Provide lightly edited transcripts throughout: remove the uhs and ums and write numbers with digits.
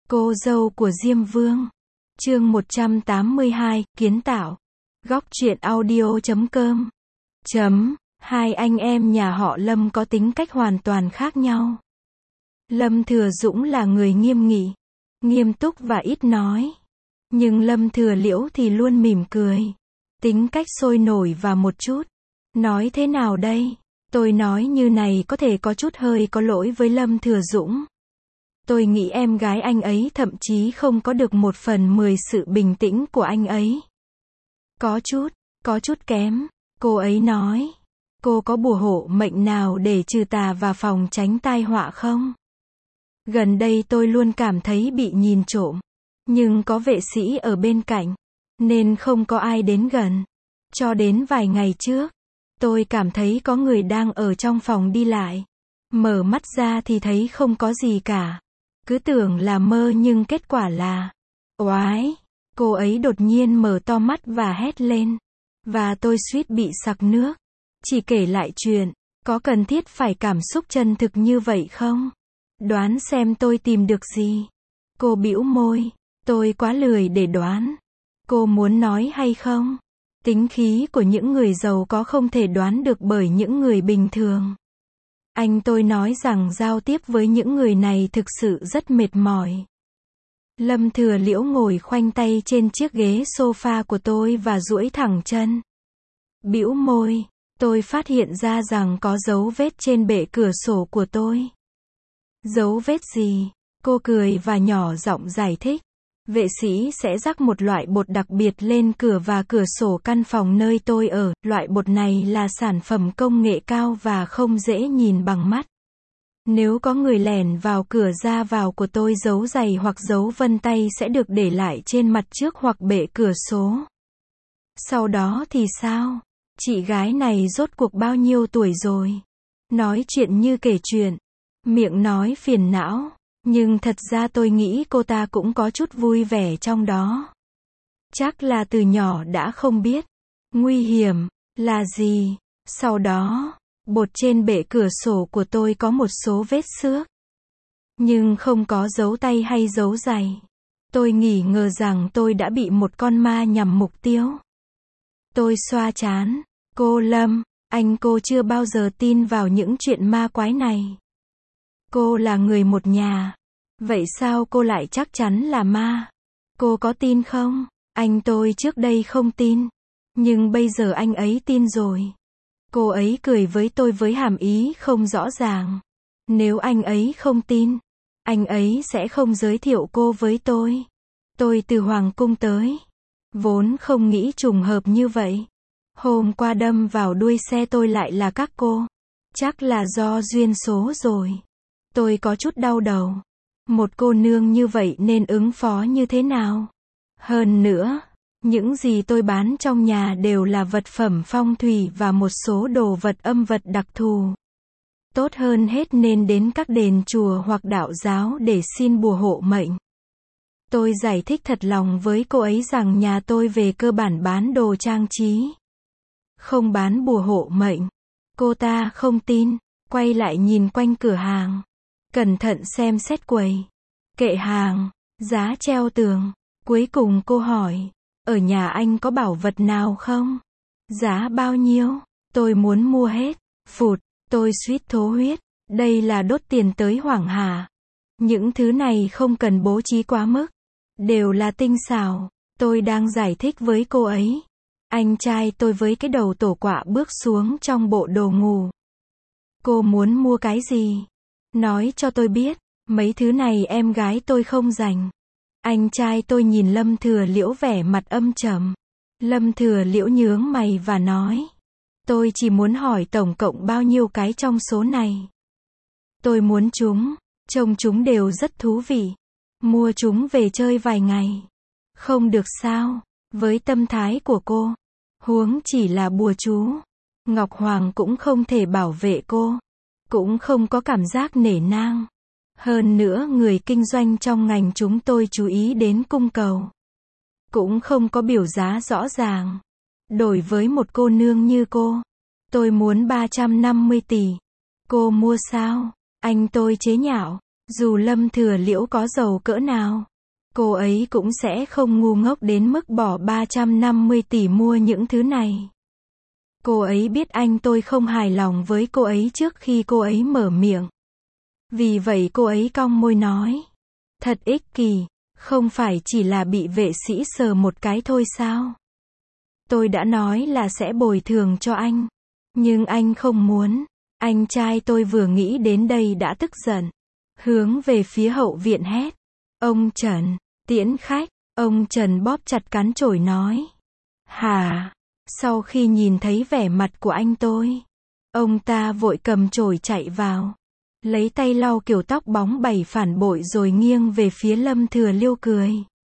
Cô dâu của Diêm Vương. Chương 182, kiến tạo. Góc truyện audio.com. Hai anh em nhà họ Lâm có tính cách hoàn toàn khác nhau. Lâm Thừa Dũng là người nghiêm nghị, nghiêm túc và ít nói. Nhưng Lâm Thừa Liễu thì luôn mỉm cười. Tính cách sôi nổi và một chút. Nói thế nào đây? Tôi nói như này có thể có chút hơi có lỗi với Lâm Thừa Dũng. Tôi nghĩ em gái anh ấy thậm chí không có được 1/10 sự bình tĩnh của anh ấy. Có chút kém. Cô ấy nói. Cô có bùa hộ mệnh nào để trừ tà và phòng tránh tai họa không? Gần đây tôi luôn cảm thấy bị nhìn trộm. Nhưng có vệ sĩ ở bên cạnh, nên không có ai đến gần. Cho đến vài ngày trước, tôi cảm thấy có người đang ở trong phòng đi lại. Mở mắt ra thì thấy không có gì cả. Cứ tưởng là mơ nhưng kết quả là oái. Cô ấy đột nhiên mở to mắt và hét lên. Và tôi suýt bị sặc nước. Chỉ kể lại chuyện, có cần thiết phải cảm xúc chân thực như vậy không? Đoán xem tôi tìm được gì. Cô bĩu môi. Tôi quá lười để đoán. Cô muốn nói hay không? Tính khí của những người giàu có không thể đoán được bởi những người bình thường. Anh tôi nói rằng giao tiếp với những người này thực sự rất mệt mỏi. Lâm Thừa Liễu ngồi khoanh tay trên chiếc ghế sofa của tôi và duỗi thẳng chân. Bĩu môi, tôi phát hiện ra rằng có dấu vết trên bệ cửa sổ của tôi. Dấu vết gì? Cô cười và nhỏ giọng giải thích. Vệ sĩ sẽ rắc một loại bột đặc biệt lên cửa và cửa sổ căn phòng nơi tôi ở. Loại bột này là sản phẩm công nghệ cao và không dễ nhìn bằng mắt. Nếu có người lẻn vào cửa ra vào của tôi, dấu giày hoặc dấu vân tay sẽ được để lại trên mặt trước hoặc bệ cửa sổ. Sau đó thì sao? Chị gái này rốt cuộc bao nhiêu tuổi rồi? Nói chuyện như kể chuyện. Miệng nói phiền não. Nhưng thật ra tôi nghĩ cô ta cũng có chút vui vẻ trong đó. Chắc là từ nhỏ đã không biết. Nguy hiểm là gì? Sau đó, bột trên bệ cửa sổ của tôi có một số vết xước. Nhưng không có dấu tay hay dấu giày. Tôi nghi ngờ rằng tôi đã bị một con ma nhằm mục tiêu. Tôi xoa trán. Cô Lâm, cô chưa bao giờ tin vào những chuyện ma quái này. Cô là người một nhà. Vậy sao cô lại chắc chắn là ma? Cô có tin không? Anh tôi trước đây không tin. Nhưng bây giờ anh ấy tin rồi. Cô ấy cười với tôi với hàm ý không rõ ràng. Nếu anh ấy không tin, anh ấy sẽ không giới thiệu cô với tôi. Tôi từ Hoàng Cung tới. Vốn không nghĩ trùng hợp như vậy. Hôm qua đâm vào đuôi xe tôi lại là các cô. Chắc là do duyên số rồi. Tôi có chút đau đầu. Một cô nương như vậy nên ứng phó như thế nào? Hơn nữa, những gì tôi bán trong nhà đều là vật phẩm phong thủy và một số đồ vật âm vật đặc thù. Tốt hơn hết nên đến các đền chùa hoặc đạo giáo để xin bùa hộ mệnh. Tôi giải thích thật lòng với cô ấy rằng nhà tôi về cơ bản bán đồ trang trí, không bán bùa hộ mệnh. Cô ta không tin, quay lại nhìn quanh cửa hàng. Cẩn thận xem xét quầy, kệ hàng, giá treo tường. Cuối cùng cô hỏi, ở nhà anh có bảo vật nào không? Giá bao nhiêu? Tôi muốn mua hết. Phụt, tôi suýt thổ huyết. Đây là đốt tiền tới hoảng hả? Những thứ này không cần bố trí quá mức. Đều là tinh xảo. Tôi đang giải thích với cô ấy. Anh trai tôi với cái đầu tổ quạ bước xuống trong bộ đồ ngủ. Cô muốn mua cái gì? Nói cho tôi biết. Mấy thứ này em gái tôi không rành. Anh trai tôi nhìn Lâm Thừa Liễu vẻ mặt âm trầm. Lâm Thừa Liễu nhướng mày và nói. Tôi chỉ muốn hỏi tổng cộng bao nhiêu cái trong số này. Tôi muốn chúng. Trông chúng đều rất thú vị. Mua chúng về chơi vài ngày. Không được sao? Với tâm thái của cô. Huống chỉ là bùa chú. Ngọc Hoàng cũng không thể bảo vệ cô. Cũng không có cảm giác nể nang. Hơn nữa người kinh doanh trong ngành chúng tôi chú ý đến cung cầu. Cũng không có biểu giá rõ ràng. Đổi với một cô nương như cô, tôi muốn 350 tỷ. Cô mua sao? Anh tôi chế nhạo. Dù Lâm Thừa Liễu có giàu cỡ nào, cô ấy cũng sẽ không ngu ngốc đến mức bỏ 350 tỷ mua những thứ này. Cô ấy biết anh tôi không hài lòng với cô ấy trước khi cô ấy mở miệng. Vì vậy cô ấy cong môi nói. Thật ích kỷ, không phải chỉ là bị vệ sĩ sờ một cái thôi sao? Tôi đã nói là sẽ bồi thường cho anh. Nhưng anh không muốn. Anh trai tôi vừa nghĩ đến đây đã tức giận. Hướng về phía hậu viện hét. Ông Trần, tiễn khách. Ông Trần bóp chặt cán chổi nói. Hả? Sau khi nhìn thấy vẻ mặt của anh tôi, ông ta vội cầm chổi chạy vào. Lấy tay lau kiểu tóc bóng bẩy phản bội rồi nghiêng về phía Lâm Thừa Liêu cười.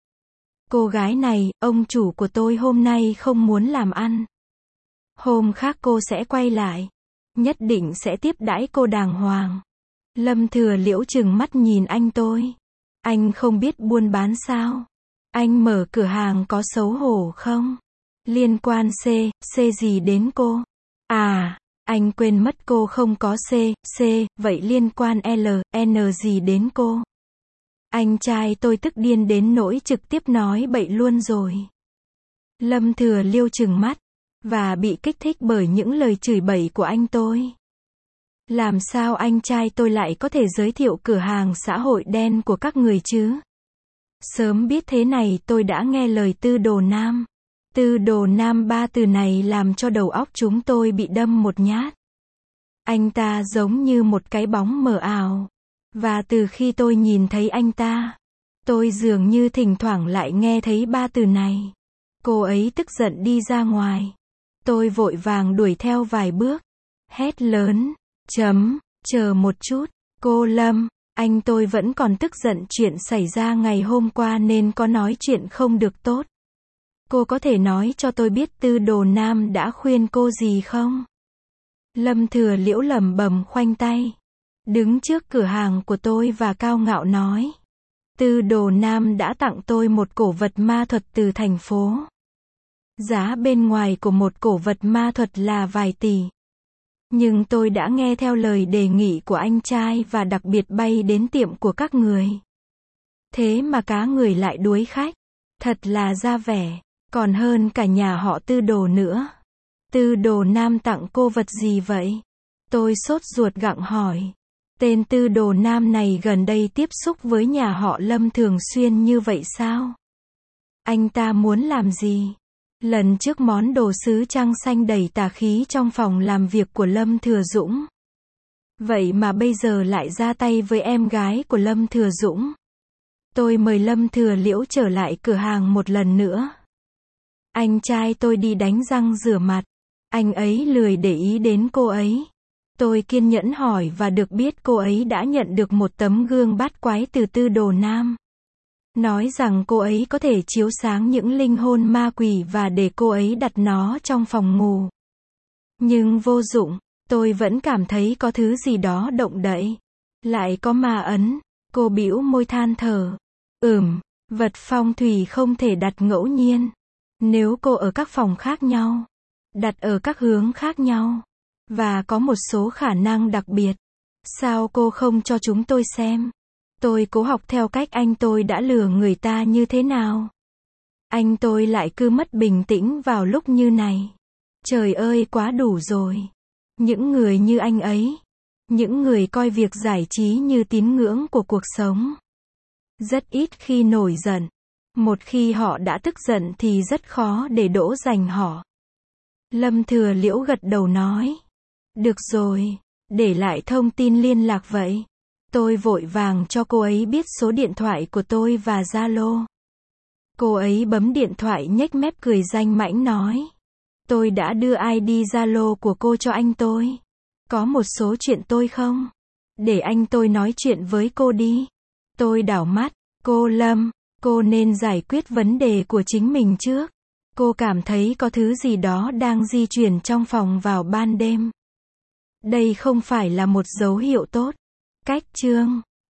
Cô gái này, ông chủ của tôi hôm nay không muốn làm ăn. Hôm khác cô sẽ quay lại. Nhất định sẽ tiếp đãi cô đàng hoàng. Lâm Thừa Liễu trừng mắt nhìn anh tôi. Anh không biết buôn bán sao? Anh mở cửa hàng có xấu hổ không? Liên quan C gì đến cô? À, anh quên mất cô không có C, vậy liên quan N gì đến cô? Anh trai tôi tức điên đến nỗi trực tiếp nói bậy luôn rồi. Lâm Thừa Liêu trừng mắt, và bị kích thích bởi những lời chửi bậy của anh tôi. Làm sao anh trai tôi lại có thể giới thiệu cửa hàng xã hội đen của các người chứ? Sớm biết thế này tôi đã nghe lời Tư Đồ Nam. Tư Đồ Nam, ba từ này làm cho đầu óc chúng tôi bị đâm một nhát. Anh ta giống như một cái bóng mờ ảo. Và từ khi tôi nhìn thấy anh ta, tôi dường như thỉnh thoảng lại nghe thấy ba từ này. Cô ấy tức giận đi ra ngoài. Tôi vội vàng đuổi theo vài bước. Hét lớn. Chờ một chút. Cô Lâm, anh tôi vẫn còn tức giận chuyện xảy ra ngày hôm qua nên có nói chuyện không được tốt. Cô có thể nói cho tôi biết Tư Đồ Nam đã khuyên cô gì không? Lâm Thừa Liễu lẩm bẩm khoanh tay. Đứng trước cửa hàng của tôi và cao ngạo nói. Tư Đồ Nam đã tặng tôi một cổ vật ma thuật từ thành phố. Giá bên ngoài của một cổ vật ma thuật là vài tỷ. Nhưng tôi đã nghe theo lời đề nghị của anh trai và đặc biệt bay đến tiệm của các người. Thế mà cá người lại đuối khách. Thật là ra vẻ. Còn hơn cả nhà họ Tư Đồ nữa. Tư Đồ Nam tặng cô vật gì vậy? Tôi sốt ruột gặng hỏi. Tên Tư Đồ Nam này gần đây tiếp xúc với nhà họ Lâm thường xuyên như vậy sao? Anh ta muốn làm gì? Lần trước món đồ sứ trăng xanh đầy tà khí trong phòng làm việc của Lâm Thừa Dũng. Vậy mà bây giờ lại ra tay với em gái của Lâm Thừa Dũng. Tôi mời Lâm Thừa Liễu trở lại cửa hàng một lần nữa. Anh trai tôi đi đánh răng rửa mặt. Anh ấy lười để ý đến cô ấy. Tôi kiên nhẫn hỏi và được biết cô ấy đã nhận được một tấm gương bát quái từ Tư Đồ Nam. Nói rằng cô ấy có thể chiếu sáng những linh hồn ma quỷ và để cô ấy đặt nó trong phòng ngủ. Nhưng vô dụng, tôi vẫn cảm thấy có thứ gì đó động đậy. Lại có ma ấn. Cô bĩu môi than thở. Vật phong thủy không thể đặt ngẫu nhiên. Nếu cô ở các phòng khác nhau, đặt ở các hướng khác nhau, và có một số khả năng đặc biệt, sao cô không cho chúng tôi xem? Tôi cố học theo cách anh tôi đã lừa người ta như thế nào. Anh tôi lại cứ mất bình tĩnh vào lúc như này. Trời ơi, quá đủ rồi. Những người như anh ấy, những người coi việc giải trí như tín ngưỡng của cuộc sống, rất ít khi nổi giận. Một khi họ đã tức giận thì rất khó để đỗ giành họ. Lâm Thừa Liễu gật đầu nói. Được rồi, để lại thông tin liên lạc vậy. Tôi vội vàng cho cô ấy biết số điện thoại của tôi và Zalo. Cô ấy bấm điện thoại nhếch mép cười danh mãnh nói. Tôi đã đưa ID Zalo của cô cho anh tôi. Có một số chuyện tôi không? Để anh tôi nói chuyện với cô đi. Tôi đảo mắt. Cô Lâm, cô nên giải quyết vấn đề của chính mình trước. Cô cảm thấy có thứ gì đó đang di chuyển trong phòng vào ban đêm. Đây không phải là một dấu hiệu tốt. Cách chương